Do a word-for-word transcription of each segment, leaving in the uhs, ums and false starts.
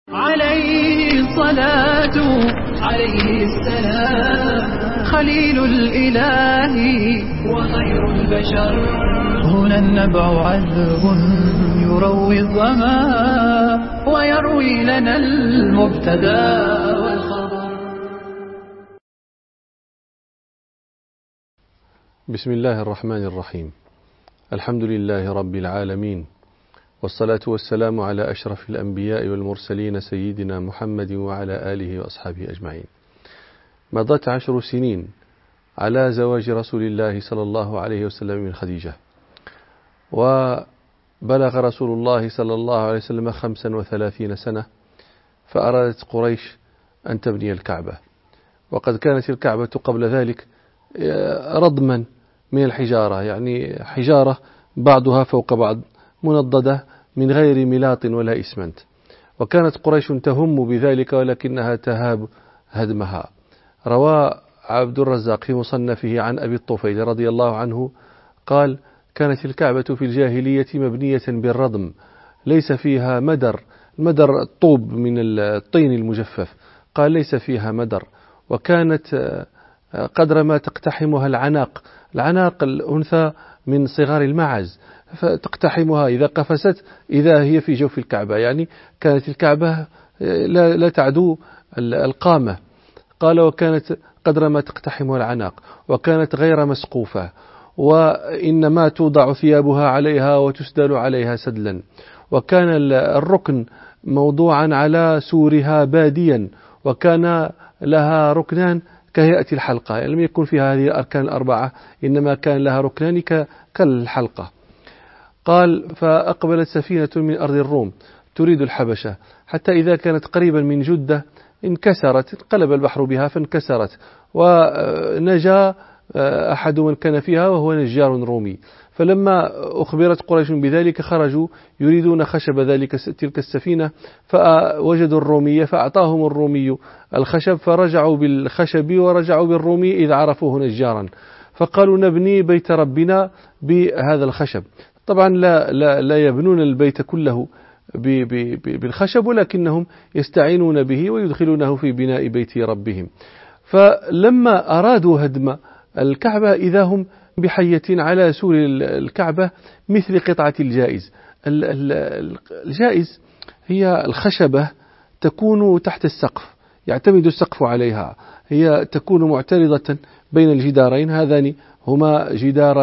عليه الصلاة عليه السلام خليل الإله وخير البشر. هنا النبع عذب يروي الظما ويروي لنا المبتدا والخبر. بسم الله الرحمن الرحيم. الحمد لله رب العالمين، والصلاة والسلام على أشرف الأنبياء والمرسلين سيدنا محمد وعلى آله وأصحابه أجمعين. مضت عشر سنين على زواج رسول الله صلى الله عليه وسلم من خديجة، وبلغ رسول الله صلى الله عليه وسلم خمسا وثلاثين سنة، فأرادت قريش أن تبني الكعبة، وقد كانت الكعبة قبل ذلك رضما من الحجارة، يعني حجارة بعضها فوق بعض منضدة من غير ملاط ولا إسمنت، وكانت قريش تهم بذلك ولكنها تهاب هدمها. روى عبد الرزاق في مصنفه عن أبي الطفيل رضي الله عنه قال: كانت الكعبة في الجاهلية مبنية بالرضم، ليس فيها مدر، مدر الطوب من الطين المجفف، قال ليس فيها مدر، وكانت قدر ما تقتحمها العناق، العناق الأنثى من صغار المعز، فتقتحمها إذا قفست إذا هي في جوف الكعبة، يعني كانت الكعبة لا, لا تعدو القامة. قال: وكانت قدر ما تقتحمها العناق، وكانت غير مسقوفة، وإنما توضع ثيابها عليها وتسدل عليها سدلا، وكان الركن موضوعا على سورها باديا، وكان لها ركنان كهيئة الحلقة، يعني لم يكن فيها هذه الأركان الأربعة، إنما كان لها ركنان كالحلقة. قال: فأقبلت سفينة من أرض الروم تريد الحبشة، حتى إذا كانت قريبا من جدة انكسرت، انقلب البحر بها فانكسرت، ونجا أحد من كان فيها وهو نجار رومي. فلما أخبرت قريش بذلك خرجوا يريدون خشب ذلك تلك السفينة، فوجدوا الرومي فأعطاهم الرومي الخشب، فرجعوا بالخشب ورجعوا بالرومي إذ عرفوه نجارا، فقالوا: نبني بيت ربنا بهذا الخشب. طبعا لا, لا, لا يبنون البيت كله بالخشب، ولكنهم يستعينون به ويدخلونه في بناء بيت ربهم. فلما أرادوا هدم الكعبة إذا هم بحية على سور الكعبة مثل قطعة الجائز. الجائز هي الخشبة تكون تحت السقف، يعتمد السقف عليها، هي تكون معترضة بين الجدارين، هذان هما جدار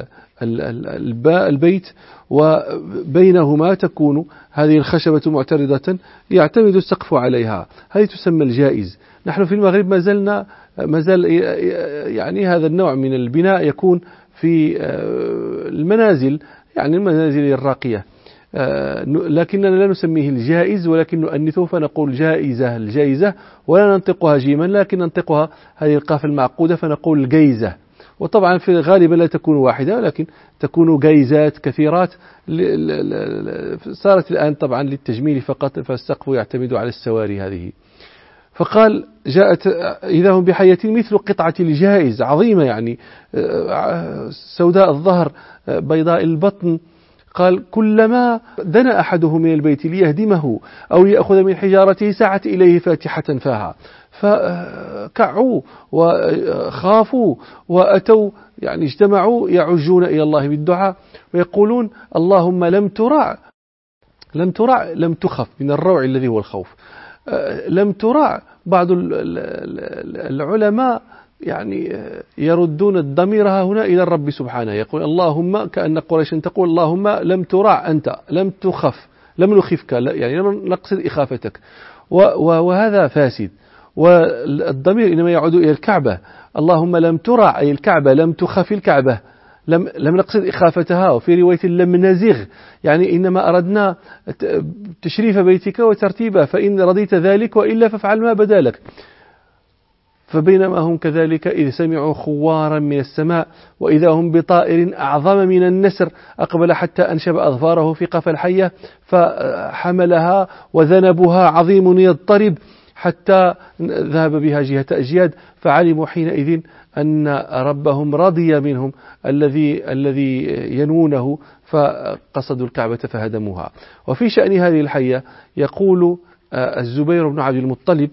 البيت وبينهما تكون هذه الخشبة معترضة يعتمد السقف عليها، هذه تسمى الجائز. نحن في المغرب ما زلنا ما زال يعني هذا النوع من البناء يكون في المنازل، يعني المنازل الراقية، لكننا لا نسميه الجائز ولكن نؤنثه فنقول جائزة، الجائزة، ولا ننطقها جيما لكن ننطقها هذه القاف المعقودة فنقول الجيزة. وطبعا في غالبا لا تكون واحدة ولكن تكون جيزات كثيرات، صارت الآن طبعا للتجميل فقط، فالسقف يعتمد على السواري هذه. فقال: جاءت إذا هم بحية مثل قطعة الجائز، عظيمة يعني سوداء الظهر بيضاء البطن. قال: كلما دنا أحدهم من البيت ليهدمه أو يأخذ من حجارته سعت إليه فاتحة فاها، فكعوا وخافوا وأتوا، يعني اجتمعوا يعجون إلى الله بالدعاء ويقولون: اللهم لم ترع لم ترع لم تخف، من الروع الذي هو الخوف، لم ترع. بعض العلماء يعني يردون الضمير هنا إلى الرب سبحانه، يقول: اللهم، كأن قريش تقول: اللهم لم ترع أنت، لم تخف، لم نخفك، يعني لم نقصد إخافتك، وهذا فاسد. والضمير إنما يعود إلى الكعبة، اللهم لم ترع أي الكعبة، لم تخف الكعبة، لم لم نقصد إخافتها. وفي رواية لم نزغ، يعني إنما أردنا تشريف بيتك وترتيبه، فإن رضيت ذلك وإلا فافعل ما بدا لك. فبينما هم كذلك إذ سمعوا خوارا من السماء وإذا هم بطائر أعظم من النسر أقبل حتى أنشب أظفاره في قفا الحية فحملها وذنبها عظيم يضطرب حتى ذهب بها جهة أجياد، فعلموا حينئذ أن ربهم رضي منهم الذي الذي ينوونه، فقصدوا الكعبة فهدموها. وفي شأن هذه الحية يقول الزبير بن عبد المطلب: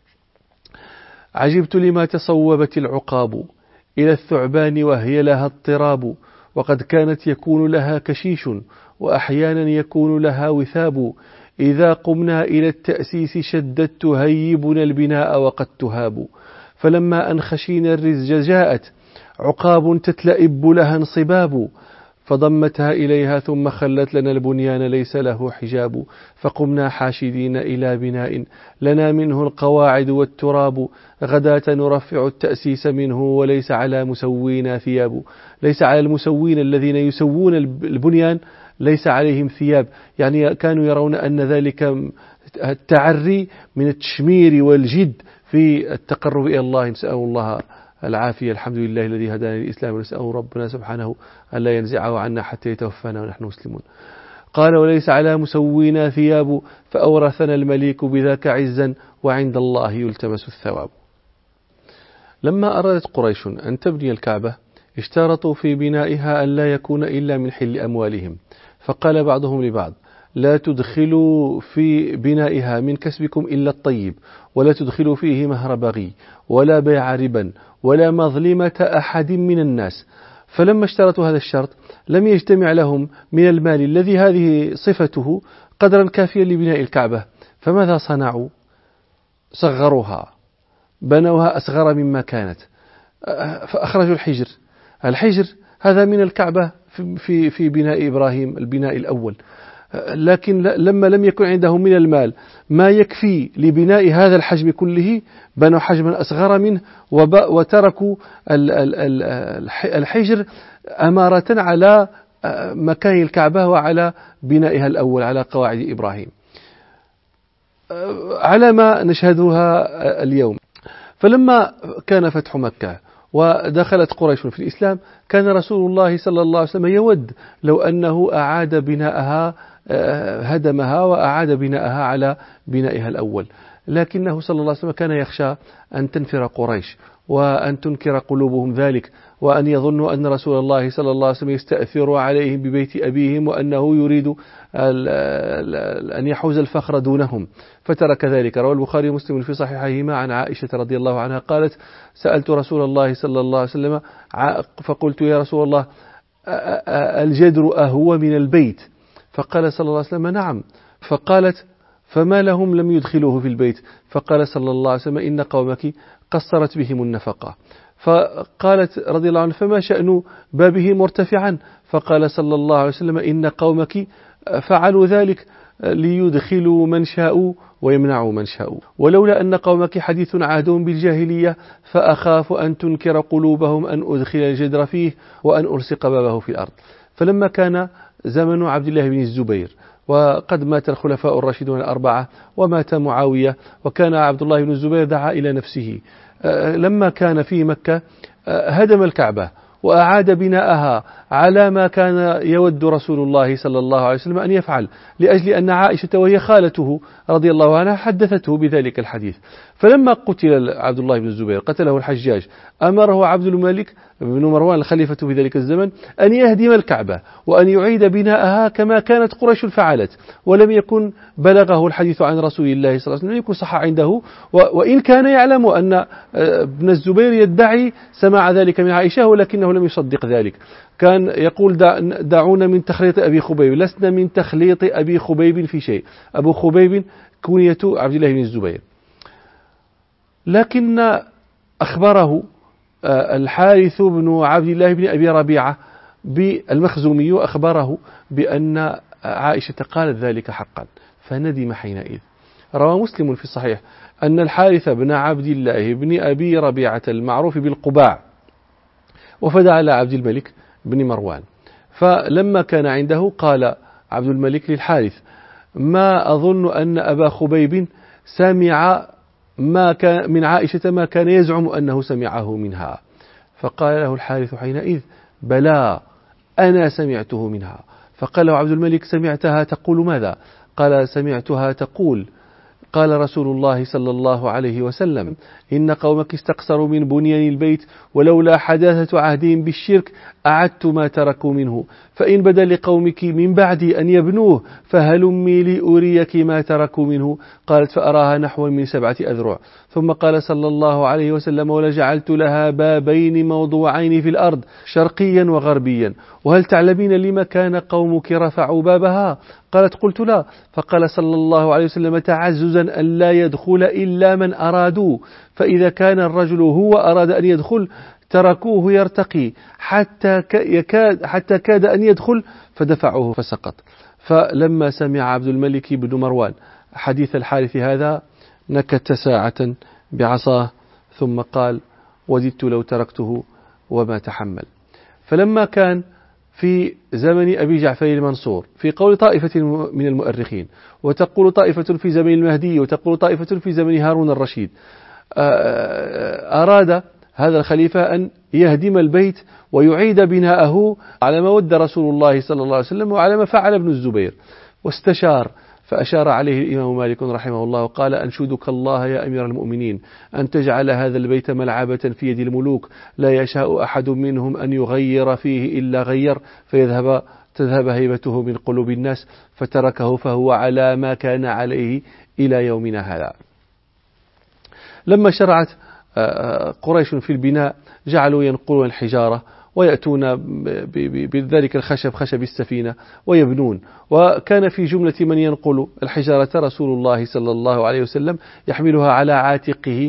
عجبت لما تصوبت العقاب إلى الثعبان وهي لها اضطراب، وقد كانت يكون لها كشيش وأحيانا يكون لها وثاب، إذا قمنا إلى التأسيس شدت تهيبنا البناء وقد تهاب، فلما أن خشينا الرزج جاءت عقاب تتلئب لها انصباب، فضمتها إليها ثم خلت لنا البنيان ليس له حجاب، فقمنا حاشدين إلى بناء لنا منه القواعد والتراب، غداة نرفع التأسيس منه وليس على مسوينا ثياب. ليس على المسوين الذين يسوون البنيان ليس عليهم ثياب، يعني كانوا يرون أن ذلك التعري من التشمير والجد في التقرب إلى الله. نسأل الله العافية. الحمد لله الذي هدانا للإسلام، ونسأل ربنا سبحانه أن لا ينزعه عنا حتى يتوفانا ونحن مسلمون. قال: وليس على مسوينا ثياب، فأورثنا المليك بذاك عزا، وعند الله يلتمس الثواب. لما أرادت قريش أن تبني الكعبة اشترطوا في بنائها أن لا يكون إلا من حل أموالهم، فقال بعضهم لبعض: لا تدخلوا في بنائها من كسبكم إلا الطيب، ولا تدخلوا فيه مهر بغي ولا بيع ربا ولا مظلمة أحد من الناس. فلما اشترطوا هذا الشرط لم يجتمع لهم من المال الذي هذه صفته قدرا كافيا لبناء الكعبة، فماذا صنعوا؟ صغروها، بنوها أصغر مما كانت، فأخرجوا الحجر. الحجر هذا من الكعبة في في بناء إبراهيم، البناء الأول، لكن لما لم يكن عندهم من المال ما يكفي لبناء هذا الحجم كله بنوا حجما أصغر منه، وتركوا الحجر أمارة على مكان الكعبة وعلى بنائها الأول على قواعد إبراهيم، على ما نشهدها اليوم. فلما كان فتح مكة ودخلت قريش في الإسلام كان رسول الله صلى الله عليه وسلم يود لو أنه أعاد بناءها، هدمها وأعاد بناءها على بنائها الأول، لكنه صلى الله عليه وسلم كان يخشى أن تنفر قريش وأن تنكر قلوبهم ذلك، وأن يظنوا أن رسول الله صلى الله عليه وسلم يستأثر عليهم ببيت أبيهم وأنه يريد أن يحوز الفخر دونهم، فترك ذلك. روى البخاري ومسلم في صحيحيهما عن عائشة رضي الله عنها قالت: سألت رسول الله صلى الله عليه وسلم فقلت: يا رسول الله، الجدر أهو من البيت؟ فقال صلى الله عليه وسلم: نعم. فقالت: فما لهم لم يدخلوه في البيت؟ فقال صلى الله عليه وسلم: إن قومك قصرت بهم النفقة. فقالت رضي الله عنها: فما شأن بابه مرتفعا؟ فقال صلى الله عليه وسلم: إن قومك فعلوا ذلك ليدخلوا من شاءوا ويمنعوا من شاءوا، ولولا أن قومك حديث عهدهم بالجاهلية فأخاف أن تنكر قلوبهم أن أدخل الجدر فيه وأن أرسق بابه في الأرض. فلما كان زمن عبد الله بن الزبير وقد مات الخلفاء الراشدون الأربعة ومات معاوية، وكان عبد الله بن الزبير دعا إلى نفسه، لما كان في مكة هدم الكعبة وأعاد بناءها على ما كان يود رسول الله صلى الله عليه وسلم أن يفعل، لأجل أن عائشة وهي خالته رضي الله عنها حدثته بذلك الحديث. فلما قتل عبد الله بن الزبير قتله الحجاج، أمره عبد الملك بن مروان الخليفة في ذلك الزمن أن يهدم الكعبة وأن يعيد بناءها كما كانت قريش فعلت، ولم يكن بلغه الحديث عن رسول الله صلى الله عليه وسلم، لم يكن صح عنده، وإن كان يعلم أن ابن الزبير يدعي سماع ذلك من عائشة ولكنه لم يصدق ذلك. كان يقول: دعونا من تخليط أبي خبيب، لسنا من تخليط أبي خبيب في شيء. أبو خبيب كنية عبد الله بن الزبير. لكن أخبره الحارث بن عبد الله بن أبي ربيعة بالمخزومي أخبره بأن عائشة قالت ذلك حقا، فندم حينئذ. روى مسلم في الصحيح أن الحارث بن عبد الله بن أبي ربيعة المعروف بالقباع وفد على عبد الملك بن مروان، فلما كان عنده قال عبد الملك للحارث: ما أظن أن أبا خبيب سمع ما كان من عائشة ما كان يزعم أنه سمعه منها. فقال له الحارث حينئذ: بلى، أنا سمعته منها. فقال له عبد الملك: سمعتها تقول ماذا؟ قال: سمعتها تقول: قال رسول الله صلى الله عليه وسلم: إن قومك استقصروا من بنيان البيت ولولا حداثة عهدهم بالشرك أعدت ما تركوا منه، فإن بدا لقومك من بعدي أن يبنوه فهلمي لأريك ما تركوا منه. قالت فأراها نحو من سبعة أذرع. ثم قال صلى الله عليه وسلم ولجعلت لها بابين موضوعين في الأرض شرقيا وغربيا، وهل تعلمين لما كان قومك رفعوا بابها؟ قالت قلت لا. فقال صلى الله عليه وسلم تعززا أن لا يدخل إلا من أرادوا، فإذا كان الرجل هو أراد أن يدخل تركوه يرتقي حتى يكاد حتى كاد أن يدخل فدفعوه فسقط. فلما سمع عبد الملك بن مروان حديث الحارث هذا نكت ساعة بعصاه ثم قال وددت لو تركته وما تحمل. فلما كان في زمن أبي جعفر المنصور في قول طائفة من المؤرخين، وتقول طائفة في زمن المهدي، وتقول طائفة في زمن هارون الرشيد، أراد هذا الخليفة أن يهدم البيت ويعيد بناءه على ما ود رسول الله صلى الله عليه وسلم وعلى ما فعل ابن الزبير، واستشار فأشار عليه الإمام مالك رحمه الله وقال أنشدك الله يا أمير المؤمنين أن تجعل هذا البيت ملعبة في يد الملوك لا يشاء أحد منهم أن يغير فيه إلا غير فيذهب تذهب هيبته من قلوب الناس، فتركه فهو على ما كان عليه إلى يومنا هذا. لما شرعت قريش في البناء جعلوا ينقلون الحجارة ويأتون بذلك الخشب خشب السفينة ويبنون، وكان في جملة من ينقل الحجارة رسول الله صلى الله عليه وسلم يحملها على عاتقه،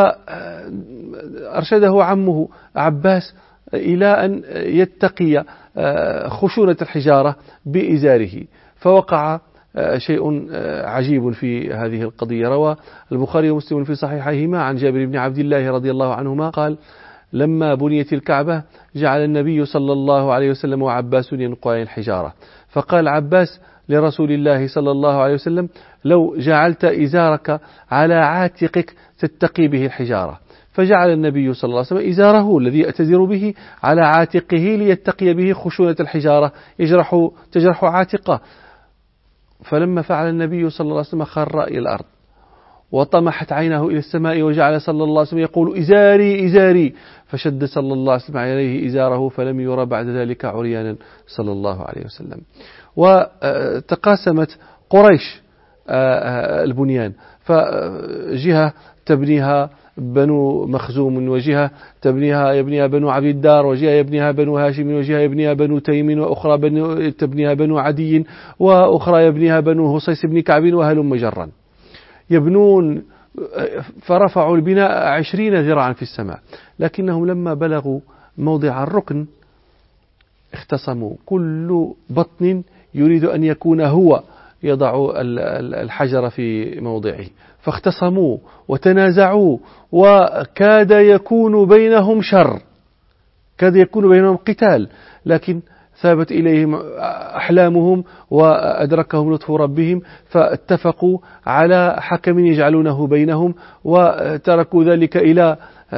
فأرشده عمه عباس إلى أن يتقي خشونة الحجارة بإزاره، فوقع شيء عجيب في هذه القضية. روى البخاري ومسلم في صحيحيهما عن جابر بن عبد الله رضي الله عنهما قال لما بنيت الكعبة جعل النبي صلى الله عليه وسلم وعباس ينقلان الحجارة، فقال عباس لرسول الله صلى الله عليه وسلم لو جعلت إزارك على عاتقك تتقي به الحجارة، فجعل النبي صلى الله عليه وسلم إزاره الذي يأتزر به على عاتقه ليتقي به خشونة الحجارة يجرح تجرح عاتقه. فلما فعل النبي صلى الله عليه وسلم خر إلى الأرض وطمحت عينه إلى السماء وجعل صلى الله عليه وسلم يقول إزاري إزاري، فشد صلى الله عليه وسلم عليه إزاره فلم يرى بعد ذلك عريانا صلى الله عليه وسلم. وتقاسمت قريش البنيان، فجهة تبنيها بنو مخزوم، وجهة تبنيها يبنيها بنو عبد الدار، وجهة يبنيها بنو هاشم، وجهة يبنيها بنو تيم، وأخرى بنو تبنيها بنو عدي، وأخرى يبنيها بنو هصيص بن كعب وهلم جرا يبنون، فرفعوا البناء عشرين ذراعا في السماء، لكنهم لما بلغوا موضع الركن اختصموا، كل بطن يريد أن يكون هو يضع الحجر في موضعه، فاختصموا وتنازعوا وكاد يكون بينهم شر، كاد يكون بينهم قتال، لكن ثابت إليهم أحلامهم وأدركهم لطف ربهم فاتفقوا على حكم يجعلونه بينهم، وتركوا ذلك إلى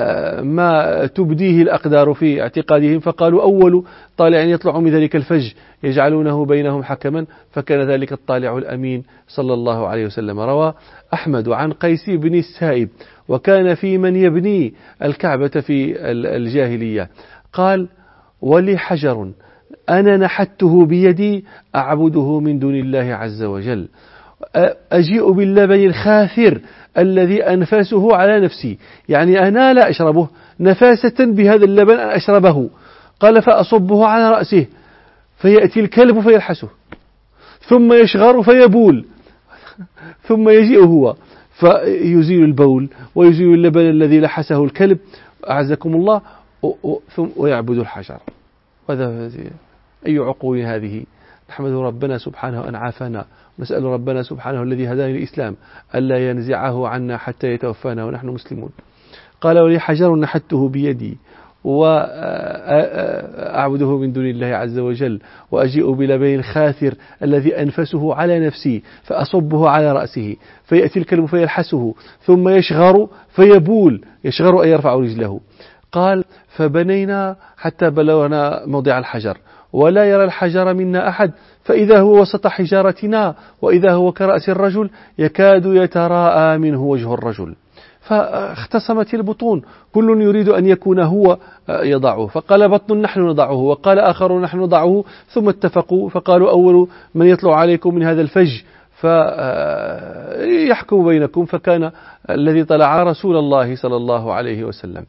ما تبديه الأقدار في اعتقادهم، فقالوا أول طالع يطلع من ذلك الفج يجعلونه بينهم حكما، فكان ذلك الطالع الأمين صلى الله عليه وسلم. روى أحمد عن قيس بن السائب وكان في من يبني الكعبة في الجاهلية قال ولي حجر أنا نحته بيدي أعبده من دون الله عز وجل، أجيء باللبن الخاثر الذي أنفاسه على نفسي، يعني أنا لا أشربه نفاسة بهذا اللبن أن أشربه، قال فأصبه على رأسه فيأتي الكلب فيلحسه ثم يشغر فيبول ثم يجيء هو فيزيل البول ويزيل اللبن الذي لحسه الكلب أعزكم الله ويعبد الحجر. وهذا أي عقول هذه؟ نحمد ربنا سبحانه أن عافانا، ونسأل ربنا سبحانه الذي هداني الإسلام ألا ينزعه عنا حتى يتوفانا ونحن مسلمون. قال ولي حجر نحته بيدي وأعبده من دون الله عز وجل، وأجيء بلبن الخاثر الذي أنفسه على نفسي فأصبه على رأسه فيأتي الكلب فيلحسه ثم يشغر فيبول، يشغر أن يرفع رجله. قال فبنينا حتى بلغنا موضع الحجر ولا يرى الحجر منا أحد، فإذا هو وسط حجارتنا وإذا هو كرأس الرجل يكاد يتراءى منه وجه الرجل، فاختصمت البطون، كل يريد أن يكون هو يضعه، فقال بطن نحن نضعه، وقال آخر نحن نضعه، ثم اتفقوا فقالوا أول من يطلع عليكم من هذا الفج فيحكم بينكم، فكان الذي طلع رسول الله صلى الله عليه وسلم.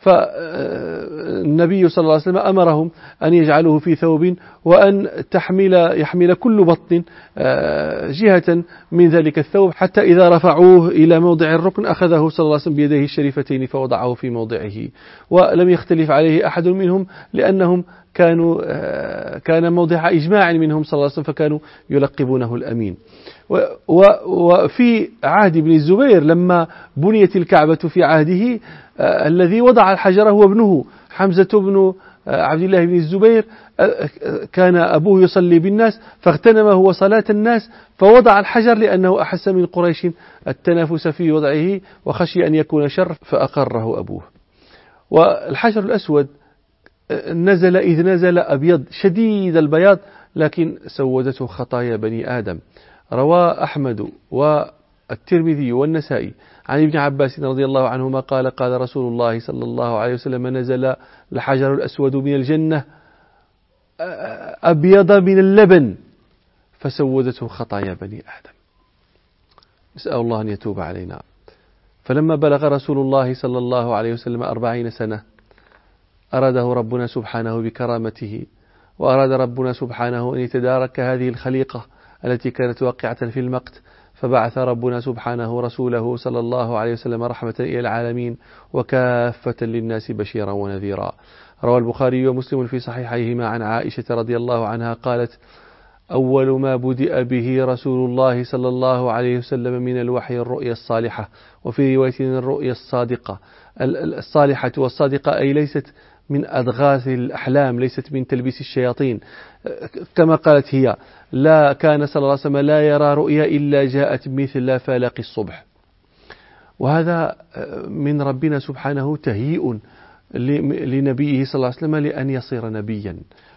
فالنبي صلى الله عليه وسلم أمرهم أن يجعلوه في ثوب، وأن تحمل يحمل كل بطن جهة من ذلك الثوب، حتى إذا رفعوه إلى موضع الركن أخذه صلى الله عليه وسلم بيديه الشريفتين فوضعه في موضعه، ولم يختلف عليه أحد منهم، لأنهم كانوا كان موضع إجماع منهم صلى الله عليه وسلم، فكانوا يلقبونه الأمين. وفي عهد ابن الزبير لما بنيت الكعبة في عهده، الذي وضع الحجر هو ابنه حمزة بن عبد الله بن الزبير، كان أبوه يصلي بالناس فاغتنم هو صلاة الناس فوضع الحجر، لأنه أحس من قريش التنافس في وضعه وخشي أن يكون شر فأقره أبوه. والحجر الأسود نزل إذ نزل أبيض شديد البياض، لكن سودته خطايا بني آدم. روى أحمد والترمذي والنسائي عن ابن عباس رضي الله عنهما قال قال رسول الله صلى الله عليه وسلم: نزل الحجر الأسود من الجنة أبيض من اللبن فسودته خطايا بني آدم. نسأل الله أن يتوب علينا. فلما بلغ رسول الله صلى الله عليه وسلم أربعين سنة أراده ربنا سبحانه بكرامته، وأراد ربنا سبحانه أن يتدارك هذه الخليقة التي كانت واقعة في المقت، فبعث ربنا سبحانه رسوله صلى الله عليه وسلم رحمة إلى العالمين وكافة للناس بشيرا ونذيرا. روى البخاري ومسلم في صحيحيهما عن عائشة رضي الله عنها قالت: أول ما بدأ به رسول الله صلى الله عليه وسلم من الوحي الرؤيا الصالحة، وفي رواية الرؤيا الصادقة. الصالحة والصادقة أي ليست من أضغاث الأحلام، ليست من تلبيس الشياطين، كما قالت هي: لا كان صلى الله عليه وسلم لا يرى رؤيا إلا جاءت مثل فلق الصبح. وهذا من ربنا سبحانه تهيئ لنبيه صلى الله عليه وسلم لأن يصير نبيا،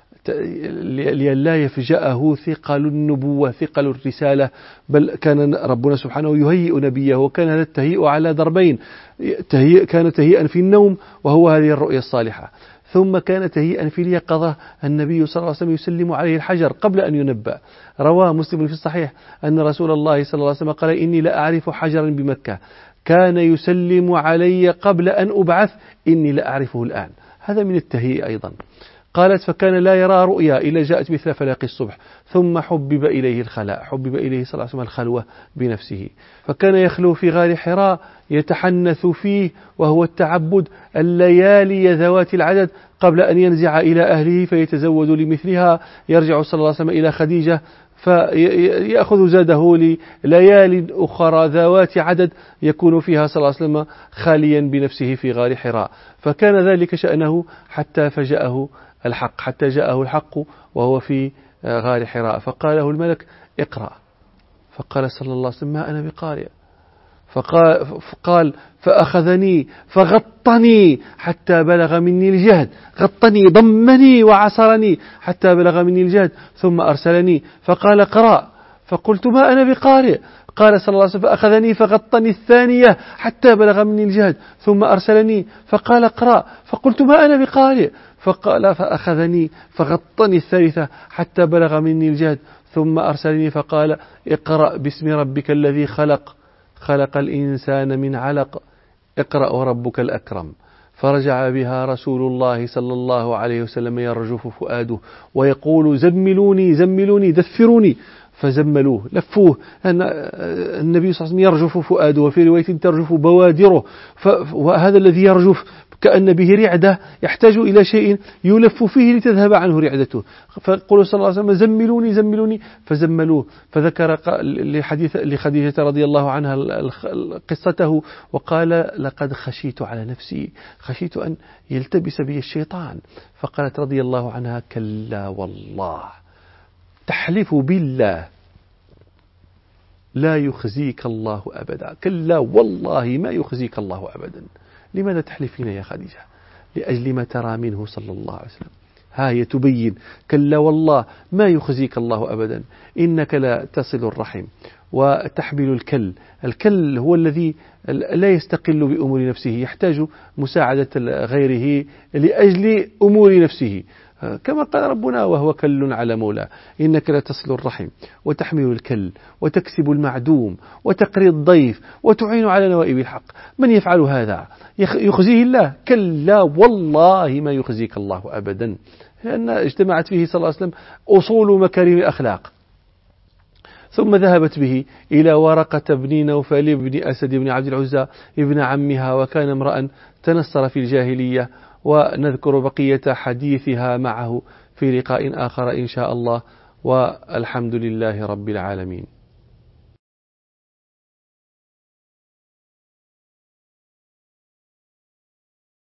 لئلا يفجأه ثقل النبوة ثقل الرسالة، بل كان ربنا سبحانه يهيئ نبيه، وكان هذا التهيئ على ضربين: تهيئ كان تهيئا في النوم وهو هذه الرؤيا الصالحة، ثم كان تهيئا في اليقظة، النبي صلى الله عليه وسلم يسلم عليه الحجر قبل أن ينبأ. رواه مسلم في الصحيح أن رسول الله صلى الله عليه وسلم قال: إني لا أعرف حجرا بمكة كان يسلم علي قبل أن أبعث إني لا أعرفه الآن. هذا من التهيئ أيضا. قالت: فكان لا يرى رؤيا إلا جاءت مثل فلاق الصبح، ثم حبب إليه الخلاء، حبب إليه صلى الله عليه وسلم الخلوة بنفسه، فكان يخلو في غار حراء يتحنث فيه وهو التعبد الليالي ذوات العدد قبل أن ينزع إلى أهله فيتزود لمثلها. يرجع صلى الله عليه وسلم إلى خديجة فيأخذ زاده لليال أخرى ذوات عدد يكون فيها صلى الله عليه وسلم خاليا بنفسه في غار حراء، فكان ذلك شأنه حتى فجأه الحق، حتى جاءه الحق وهو في غار حراء، فقال له الملك: اقرأ. فقال صلى الله عليه وسلم: ما أنا بقارئ. فقال, فقال فأخذني فغطني حتى بلغ مني الجهد، غطني ضمني وعصرني حتى بلغ مني الجهد، ثم أرسلني فقال: اقرأ. فقلت: ما أنا بقارئ. قال صلى الله عليه وسلم: فأخذني فغطني الثانية حتى بلغ مني الجهد، ثم أرسلني فقال: اقرأ. فقلت: ما أنا بقارئ. فقال: فأخذني فغطني الثالثة حتى بلغ مني الجهد، ثم أرسلني فقال: اقرأ باسم ربك الذي خلق خلق الإنسان من علق اقرأ وربك الأكرم. فرجع بها رسول الله صلى الله عليه وسلم يرجف فؤاده ويقول: زملوني زملوني دثروني، فزملوه لفوه. النبي صلى الله عليه وسلم يرجف فؤاده، وفي رواية ترجف بوادره، وهذا الذي يرجف كأن به رعدة يحتاج إلى شيء يلف فيه لتذهب عنه رعدته، فقال صلى الله عليه وسلم: زملوني زملوني، فزملوه. فذكر لحديث لخديجة رضي الله عنها قصته وقال: لقد خشيت على نفسي، خشيت أن يلتبس بي الشيطان. فقالت رضي الله عنها: كلا والله، تحلف بالله لا يخزيك الله أبدا، كلا والله ما يخزيك الله أبدا. لماذا تحلفين يا خديجة؟ لأجل ما ترى منه صلى الله عليه وسلم. هاي تبين: كلا والله ما يخزيك الله أبدا، إنك لا تصل الرحم وتحمل الكل. الكل هو الذي لا يستقل بأمور نفسه، يحتاج مساعدة غيره لأجل أمور نفسه، كما قال ربنا: وهو كل على مولاه. إنك لتصل الرحم وتحمل الكل وتكسب المعدوم وتقري الضيف وتعين على نوائب الحق. من يفعل هذا يخزيه الله؟ كلا والله ما يخزيك الله أبدا، لأن اجتمعت فيه صلى الله عليه وسلم أصول مكارم الأخلاق. ثم ذهبت به إلى ورقة بن نوفل بن أسد بن عبد العزى ابن عمها، وكان امرأ تنصر في الجاهلية. ونذكر بقية حديثها معه في لقاء آخر إن شاء الله، والحمد لله رب العالمين.